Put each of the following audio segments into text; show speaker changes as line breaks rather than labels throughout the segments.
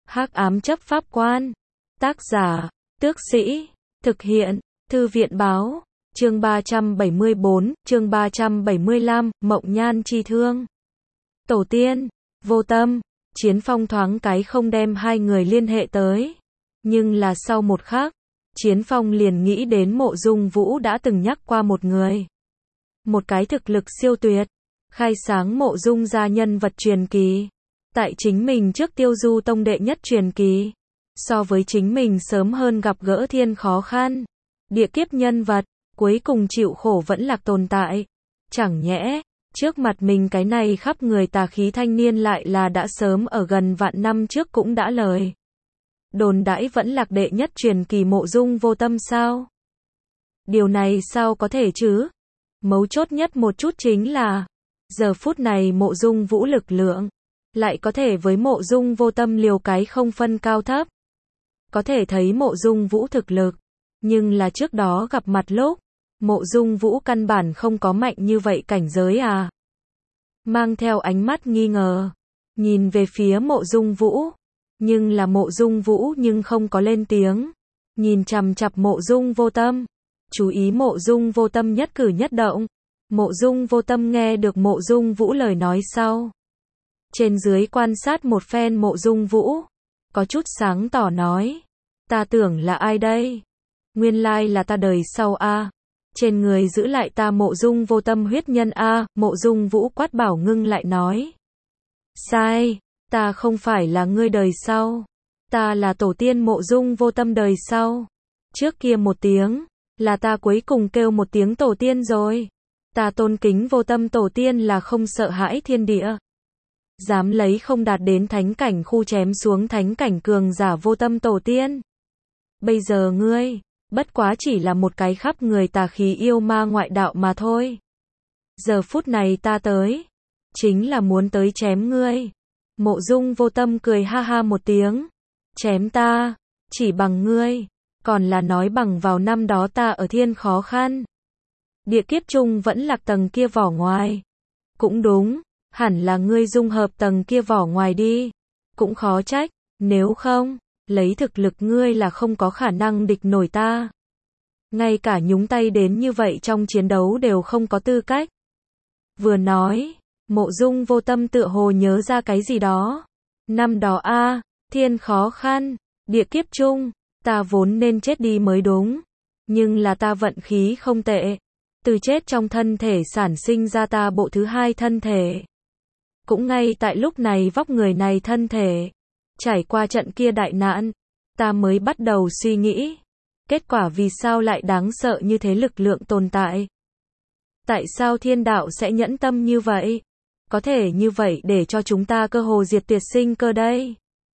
Hắc ám chấp pháp quan. Tác giả, Tước Sĩ. Thực hiện, Thư viện báo. Chương 374, chương 375, Mộng Nhan Chi Thương. Tổ tiên, Vô Tâm. Chiến Phong thoáng cái không đem hai người liên hệ tới. Nhưng là sau một khắc, Chiến Phong liền nghĩ đến Mộ Dung Vũ đã từng nhắc qua một người. Một cái thực lực siêu tuyệt, khai sáng Mộ Dung gia nhân vật truyền kỳ. Tại chính mình trước Tiêu Du tông đệ nhất truyền kỳ. So với chính mình sớm hơn gặp gỡ thiên khó khăn. Địa kiếp nhân vật, cuối cùng chịu khổ vẫn lạc tồn tại. Chẳng nhẽ, trước mặt mình cái này khắp người tà khí thanh niên lại là đã sớm ở gần vạn năm trước cũng đã lời. Đồn đãi vẫn lạc đệ nhất truyền kỳ Mộ Dung Vô Tâm sao? Điều này sao có thể chứ? Mấu chốt nhất một chút chính là, giờ phút này Mộ Dung Vũ lực lượng, lại có thể với Mộ Dung Vô Tâm liều cái không phân cao thấp. Có thể thấy Mộ Dung Vũ thực lực, nhưng là trước đó gặp mặt lúc, Mộ Dung Vũ căn bản không có mạnh như vậy cảnh giới à. Mang theo ánh mắt nghi ngờ, nhìn về phía Mộ Dung Vũ, nhưng là Mộ Dung Vũ nhưng không có lên tiếng, nhìn chằm chằm Mộ Dung Vô Tâm, chú ý Mộ Dung Vô Tâm nhất cử nhất động. Mộ Dung Vô Tâm nghe được Mộ Dung Vũ lời nói sau, trên dưới quan sát một phen Mộ Dung Vũ, có chút sáng tỏ nói, ta tưởng là ai đây? Nguyên lai là ta đời sau a. Trên người giữ lại ta Mộ Dung Vô Tâm huyết nhân a. Mộ Dung Vũ quát bảo ngưng lại nói, sai, ta không phải là ngươi đời sau, ta là tổ tiên Mộ Dung Vô Tâm đời sau. Trước kia một tiếng, là ta cuối cùng kêu một tiếng tổ tiên rồi. Ta tôn kính Vô Tâm tổ tiên là không sợ hãi thiên địa. Dám lấy không đạt đến thánh cảnh khu chém xuống thánh cảnh cường giả Vô Tâm tổ tiên. Bây giờ ngươi, bất quá chỉ là một cái khắp người tà khí yêu ma ngoại đạo mà thôi. Giờ phút này ta tới, chính là muốn tới chém ngươi. Mộ Dung Vô Tâm cười ha ha một tiếng. Chém ta, chỉ bằng ngươi, còn là nói bằng vào năm đó ta ở thiên khó khăn. Địa kiếp chung vẫn lạc tầng kia vỏ ngoài. Cũng đúng, hẳn là ngươi dung hợp tầng kia vỏ ngoài đi. Cũng khó trách, nếu không, lấy thực lực ngươi là không có khả năng địch nổi ta. Ngay cả nhúng tay đến như vậy trong chiến đấu đều không có tư cách. Vừa nói, Mộ Dung Vô Tâm tựa hồ nhớ ra cái gì đó. Năm đó a, thiên khó khăn, địa kiếp chung, ta vốn nên chết đi mới đúng. Nhưng là ta vận khí không tệ. Từ chết trong thân thể sản sinh ra ta bộ thứ hai thân thể. Cũng ngay tại lúc này vóc người này thân thể. Trải qua trận kia đại nạn, ta mới bắt đầu suy nghĩ. Kết quả vì sao lại đáng sợ như thế lực lượng tồn tại? Tại sao thiên đạo sẽ nhẫn tâm như vậy? Có thể như vậy để cho chúng ta cơ hồ diệt tuyệt sinh cơ đây.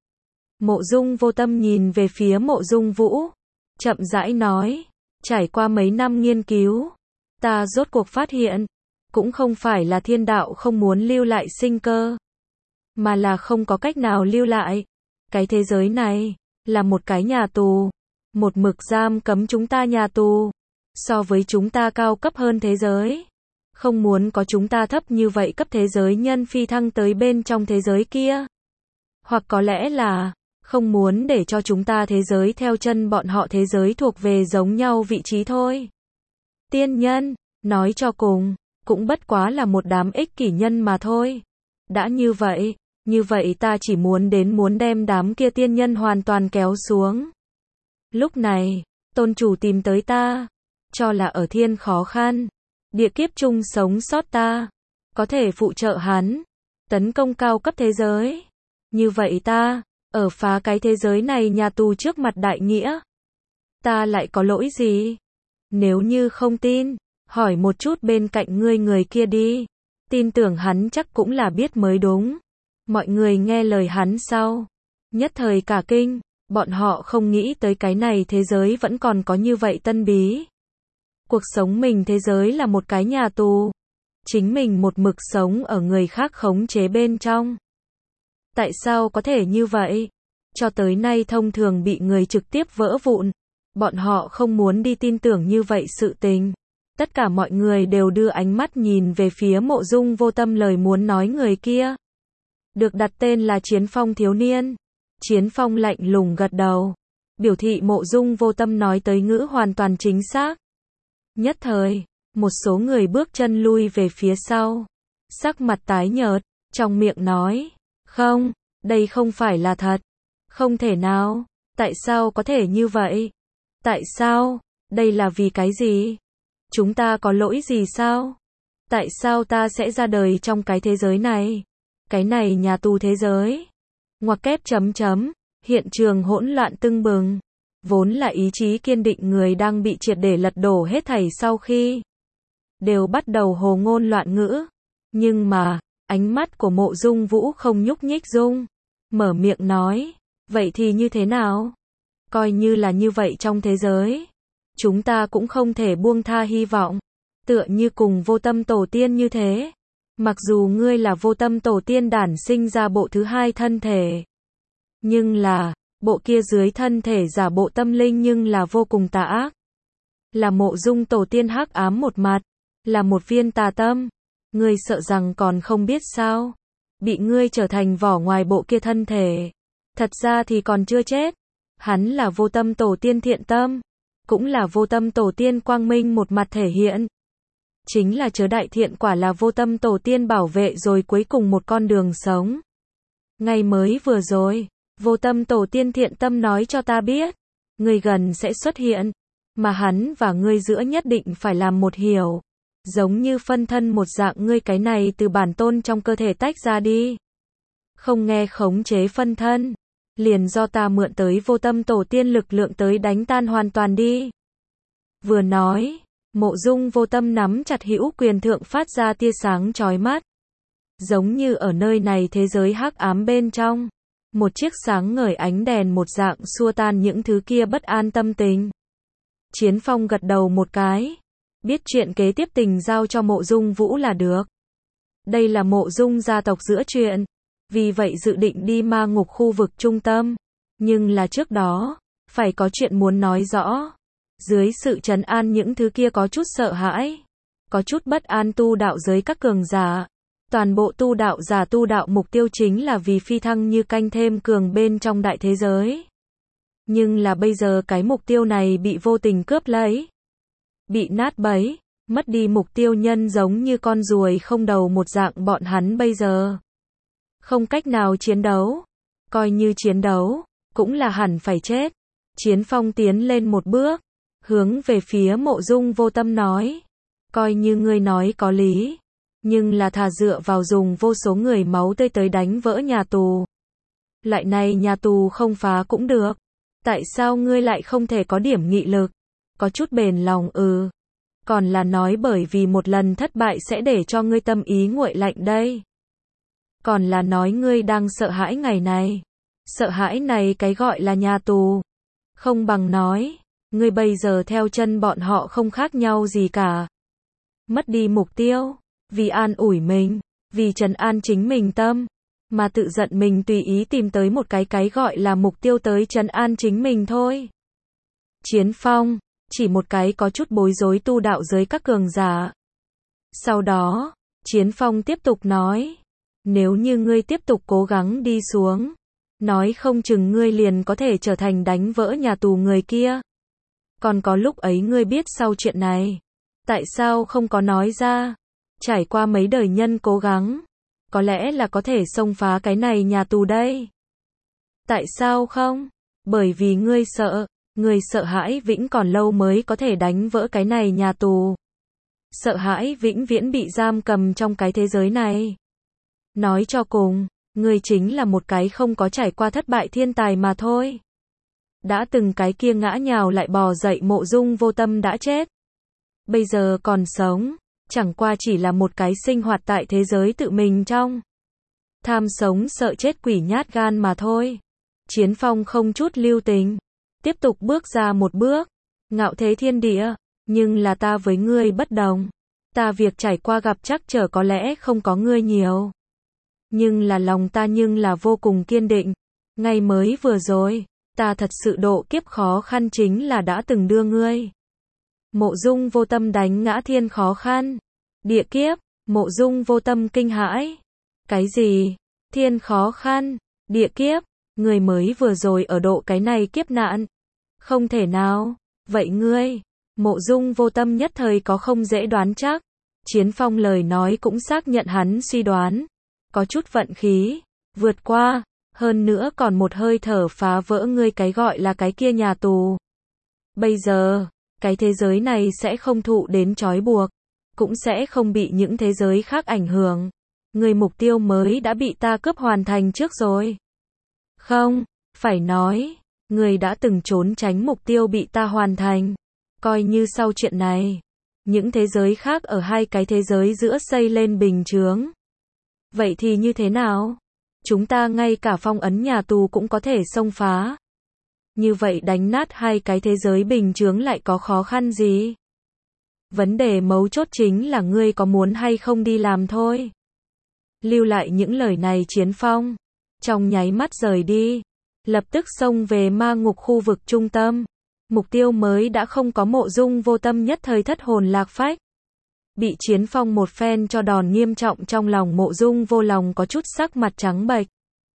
Mộ Dung Vô Tâm nhìn về phía Mộ Dung Vũ, chậm rãi nói, trải qua mấy năm nghiên cứu, ta rốt cuộc phát hiện, cũng không phải là thiên đạo không muốn lưu lại sinh cơ, mà là không có cách nào lưu lại. Cái thế giới này, là một cái nhà tù, một mực giam cấm chúng ta nhà tù, so với chúng ta cao cấp hơn thế giới. Không muốn có chúng ta thấp như vậy cấp thế giới nhân phi thăng tới bên trong thế giới kia. Hoặc có lẽ là, không muốn để cho chúng ta thế giới theo chân bọn họ thế giới thuộc về giống nhau vị trí thôi. Tiên nhân, nói cho cùng, cũng bất quá là một đám ích kỷ nhân mà thôi. Đã như vậy ta chỉ muốn đem đám kia tiên nhân hoàn toàn kéo xuống. Lúc này, tôn chủ tìm tới ta, cho là ở thiên khó khăn, địa kiếp chung sống sót ta, có thể phụ trợ hắn, tấn công cao cấp thế giới. Như vậy ta, ở phá cái thế giới này nhà tù trước mặt đại nghĩa. Ta lại có lỗi gì? Nếu như không tin, hỏi một chút bên cạnh ngươi người kia đi. Tin tưởng hắn chắc cũng là biết mới đúng. Mọi người nghe lời hắn sau, nhất thời cả kinh, bọn họ không nghĩ tới cái này thế giới vẫn còn có như vậy tân bí. Cuộc sống mình thế giới là một cái nhà tù. Chính mình một mực sống ở người khác khống chế bên trong. Tại sao có thể như vậy? Cho tới nay thông thường bị người trực tiếp vỡ vụn. Bọn họ không muốn đi tin tưởng như vậy sự tình. Tất cả mọi người đều đưa ánh mắt nhìn về phía Mộ Dung Vô Tâm lời muốn nói người kia. Được đặt tên là Chiến Phong thiếu niên. Chiến Phong lạnh lùng gật đầu, biểu thị Mộ Dung Vô Tâm nói tới ngữ hoàn toàn chính xác. Nhất thời, một số người bước chân lui về phía sau, sắc mặt tái nhợt, trong miệng nói, không, đây không phải là thật, không thể nào, tại sao có thể như vậy? Tại sao? Đây là vì cái gì? Chúng ta có lỗi gì sao? Tại sao ta sẽ ra đời trong cái thế giới này? Cái này nhà tù thế giới. Ngoặc kép chấm chấm, hiện trường hỗn loạn tưng bừng. Vốn là ý chí kiên định người đang bị triệt để lật đổ hết thảy sau khi đều bắt đầu hồ ngôn loạn ngữ. Nhưng mà, ánh mắt của Mộ Dung Vũ không nhúc nhích dung. Mở miệng nói, vậy thì như thế nào? Coi như là như vậy trong thế giới. Chúng ta cũng không thể buông tha hy vọng. Tựa như cùng Vô Tâm Tổ Tiên như thế. Mặc dù ngươi là Vô Tâm Tổ Tiên đản sinh ra bộ thứ hai thân thể. Nhưng là, bộ kia dưới thân thể giả bộ tâm linh nhưng là vô cùng tà ác. Là Mộ Dung Tổ Tiên hắc ám một mặt. Là một viên tà tâm. Ngươi sợ rằng còn không biết sao. Bị ngươi trở thành vỏ ngoài bộ kia thân thể. Thật ra thì còn chưa chết. Hắn là Vô Tâm Tổ Tiên thiện tâm. Cũng là Vô Tâm Tổ Tiên quang minh một mặt thể hiện. Chính là chớ đại thiện quả là Vô Tâm Tổ Tiên bảo vệ rồi cuối cùng một con đường sống. Ngày mới vừa rồi, Vô Tâm Tổ Tiên thiện tâm nói cho ta biết, người gần sẽ xuất hiện, mà hắn và ngươi giữa nhất định phải làm một hiểu. Giống như phân thân một dạng ngươi cái này từ bản tôn trong cơ thể tách ra đi. Không nghe khống chế phân thân. Liền do ta mượn tới Vô Tâm Tổ Tiên lực lượng tới đánh tan hoàn toàn đi. Vừa nói, Mộ Dung Vô Tâm nắm chặt hữu quyền thượng phát ra tia sáng chói mắt. Giống như ở nơi này thế giới hắc ám bên trong. Một chiếc sáng ngời ánh đèn một dạng xua tan những thứ kia bất an tâm tình. Chiến Phong gật đầu một cái. Biết chuyện kế tiếp tình giao cho Mộ Dung Vũ là được. Đây là Mộ Dung gia tộc giữa chuyện. Vì vậy dự định đi ma ngục khu vực trung tâm. Nhưng là trước đó, phải có chuyện muốn nói rõ. Dưới sự trấn an những thứ kia có chút sợ hãi. Có chút bất an tu đạo giới các cường giả. Toàn bộ tu đạo giả tu đạo mục tiêu chính là vì phi thăng như canh thêm cường bên trong đại thế giới. Nhưng là bây giờ cái mục tiêu này bị vô tình cướp lấy. Bị nát bấy, mất đi mục tiêu nhân giống như con ruồi không đầu một dạng bọn hắn bây giờ. Không cách nào chiến đấu. Coi như chiến đấu, cũng là hẳn phải chết. Chiến Phong tiến lên một bước, hướng về phía Mộ Dung Vô Tâm nói. Coi như ngươi nói có lý. Nhưng là thà dựa vào dùng vô số người máu tươi tới đánh vỡ nhà tù. Loại này nhà tù không phá cũng được. Tại sao ngươi lại không thể có điểm nghị lực? Có chút bền lòng Còn là nói bởi vì một lần thất bại sẽ để cho ngươi tâm ý nguội lạnh đây. Còn là nói ngươi đang sợ hãi ngày này. Sợ hãi này cái gọi là nhà tù. Không bằng nói, ngươi bây giờ theo chân bọn họ không khác nhau gì cả. Mất đi mục tiêu, vì an ủi mình, vì trấn an chính mình tâm, mà tự giận mình tùy ý tìm tới một cái gọi là mục tiêu tới trấn an chính mình thôi. Chiến Phong, chỉ một cái có chút bối rối tu đạo giới các cường giả. Sau đó, Chiến Phong tiếp tục nói, nếu như ngươi tiếp tục cố gắng đi xuống, nói không chừng ngươi liền có thể trở thành đánh vỡ nhà tù người kia. Còn có lúc ấy ngươi biết sau chuyện này, tại sao không có nói ra? Trải qua mấy đời nhân cố gắng, có lẽ là có thể xông phá cái này nhà tù đây. Tại sao không? Bởi vì ngươi sợ hãi vĩnh còn lâu mới có thể đánh vỡ cái này nhà tù. Sợ hãi vĩnh viễn bị giam cầm trong cái thế giới này. Nói cho cùng, ngươi chính là một cái không có trải qua thất bại thiên tài mà thôi. Đã từng cái kia ngã nhào lại bò dậy Mộ Dung Vô Tâm đã chết. Bây giờ còn sống, chẳng qua chỉ là một cái sinh hoạt tại thế giới tự mình trong. Tham sống sợ chết quỷ nhát gan mà thôi. Chiến Phong không chút lưu tình. Tiếp tục bước ra một bước. Ngạo thế thiên địa. Nhưng là ta với ngươi bất đồng. Ta việc trải qua gặp chắc trở có lẽ không có ngươi nhiều. Nhưng là lòng ta nhưng là vô cùng kiên định. Ngày mới vừa rồi, ta thật sự độ kiếp khó khăn chính là đã từng đưa ngươi. Mộ Dung Vô Tâm đánh ngã thiên khó khăn. Địa kiếp, Mộ Dung Vô Tâm kinh hãi. Cái gì? Thiên khó khăn, địa kiếp, Người mới vừa rồi ở độ cái này kiếp nạn. Không thể nào. Vậy ngươi? Mộ Dung Vô Tâm nhất thời có không dễ đoán chắc. Chiến Phong lời nói cũng xác nhận hắn suy đoán. Có chút vận khí. Vượt qua. Hơn nữa còn một hơi thở phá vỡ ngươi cái gọi là cái kia nhà tù. Bây giờ, cái thế giới này sẽ không thụ đến trói buộc. Cũng sẽ không bị những thế giới khác ảnh hưởng. Người mục tiêu mới đã bị ta cướp hoàn thành trước rồi. Không, phải nói, người đã từng trốn tránh mục tiêu bị ta hoàn thành. Coi như sau chuyện này, những thế giới khác ở hai cái thế giới giữa xây lên bình chướng. Vậy thì như thế nào? Chúng ta ngay cả phong ấn nhà tù cũng có thể xông phá. Như vậy đánh nát hai cái thế giới bình chướng lại có khó khăn gì? Vấn đề mấu chốt chính là ngươi có muốn hay không đi làm thôi. Lưu lại những lời này Chiến Phong, trong nháy mắt rời đi, lập tức xông về ma ngục khu vực trung tâm. Mục tiêu mới đã không có Mộ Dung Vô Tâm nhất thời thất hồn lạc phách. Bị Chiến Phong một phen cho đòn nghiêm trọng trong lòng Mộ Dung Vô Lòng có chút sắc mặt trắng bệch.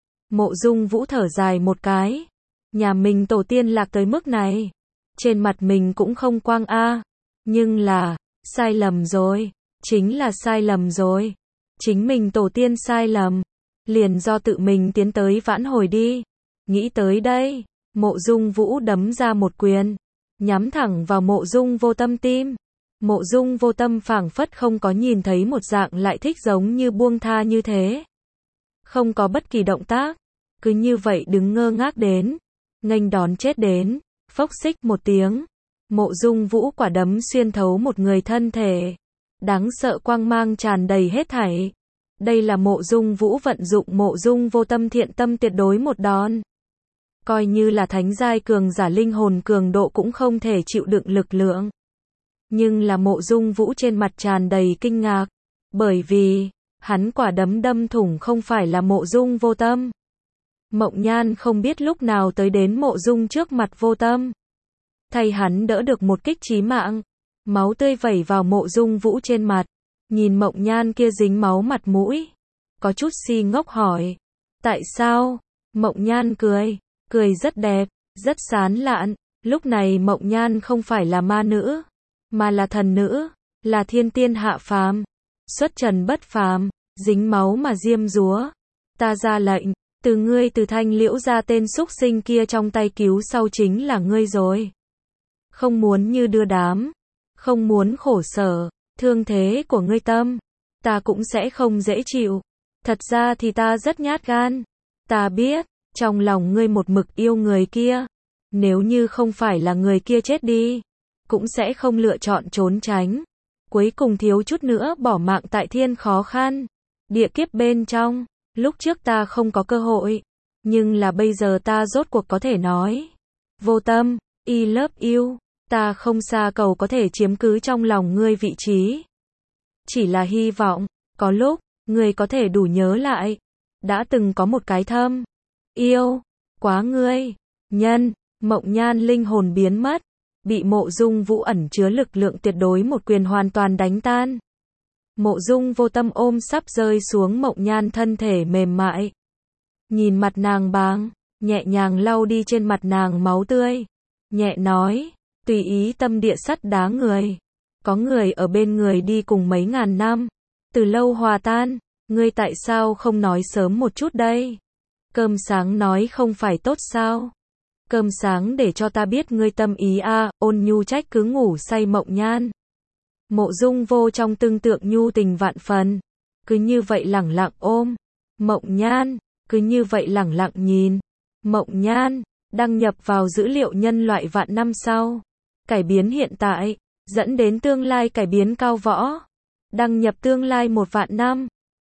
Mộ Dung Vũ thở dài một cái. Nhà mình tổ tiên lạc tới mức này. Trên mặt mình cũng không quang a. Nhưng là, sai lầm rồi. Chính là sai lầm rồi. Chính mình tổ tiên sai lầm. Liền do tự mình tiến tới vãn hồi đi. Nghĩ tới đây, Mộ Dung Vũ đấm ra một quyền. Nhắm thẳng vào Mộ Dung Vô Tâm tim. Mộ Dung Vô Tâm phảng phất không có nhìn thấy một dạng lại thích giống như buông tha như thế. Không có bất kỳ động tác. Cứ như vậy đứng ngơ ngác đến. Nghênh đón chết đến. Phốc xích một tiếng. Mộ Dung Vũ quả đấm xuyên thấu một người thân thể. Đáng sợ quang mang tràn đầy hết thảy. Đây là Mộ Dung Vũ vận dụng Mộ Dung Vô Tâm thiện tâm tuyệt đối một đòn. Coi như là thánh giai cường giả linh hồn cường độ cũng không thể chịu đựng lực lượng. Nhưng là Mộ Dung Vũ trên mặt tràn đầy kinh ngạc. Bởi vì, hắn quả đấm đâm thủng không phải là Mộ Dung Vô Tâm. Mộng Nhan không biết lúc nào tới đến Mộ Dung trước mặt Vô Tâm. Thay hắn đỡ được một kích chí mạng. Máu tươi vẩy vào Mộ Dung Vũ trên mặt. Nhìn Mộng Nhan kia dính máu mặt mũi. Có chút si ngốc hỏi. Tại sao? Mộng Nhan cười. Cười rất đẹp, rất sán lạn. Lúc này Mộng Nhan không phải là ma nữ. Mà là thần nữ. Là thiên tiên hạ phàm. Xuất trần bất phàm. Dính máu mà diêm dúa. Ta ra lệnh. Từ ngươi từ Thanh Liễu ra tên xúc sinh kia trong tay cứu sau chính là ngươi rồi. Không muốn như đưa đám. Không muốn khổ sở. Thương thế của ngươi tâm. Ta cũng sẽ không dễ chịu. Thật ra thì ta rất nhát gan. Ta biết. Trong lòng ngươi một mực yêu người kia. Nếu như không phải là người kia chết đi. Cũng sẽ không lựa chọn trốn tránh. Cuối cùng thiếu chút nữa bỏ mạng tại thiên khó khăn. Địa kiếp bên trong. Lúc trước ta không có cơ hội. Nhưng là bây giờ ta rốt cuộc có thể nói. Vô Tâm, I love you. Ta không xa cầu có thể chiếm cứ trong lòng ngươi vị trí. Chỉ là hy vọng, có lúc, ngươi có thể đủ nhớ lại. Đã từng có một cái thâm. Yêu. Quá ngươi. Nhân. Mộng Nhan linh hồn biến mất. Bị Mộ Dung Vũ ẩn chứa lực lượng tuyệt đối một quyền hoàn toàn đánh tan. Mộ Dung Vô Tâm ôm sắp rơi xuống Mộng Nhan thân thể mềm mại. Nhìn mặt nàng bàng, nhẹ nhàng lau đi trên mặt nàng máu tươi. Nhẹ nói, tùy ý tâm địa sắt đá người. Có người ở bên người đi cùng mấy ngàn năm. Từ lâu hòa tan, ngươi tại sao không nói sớm một chút đây? Cơm sáng nói không phải tốt sao? Cơm sáng để cho ta biết ngươi tâm ý a. Ôn nhu trách cứ ngủ say Mộng Nhan. Mộ Dung Vô trong tương tượng nhu tình vạn phần. Cứ như vậy lẳng lặng ôm. Mộng Nhan. Cứ như vậy lẳng lặng nhìn. Mộng Nhan. Đăng nhập vào dữ liệu nhân loại vạn năm sau. Cải biến hiện tại. Dẫn đến tương lai cải biến cao võ. Đăng nhập tương lai 1 vạn năm.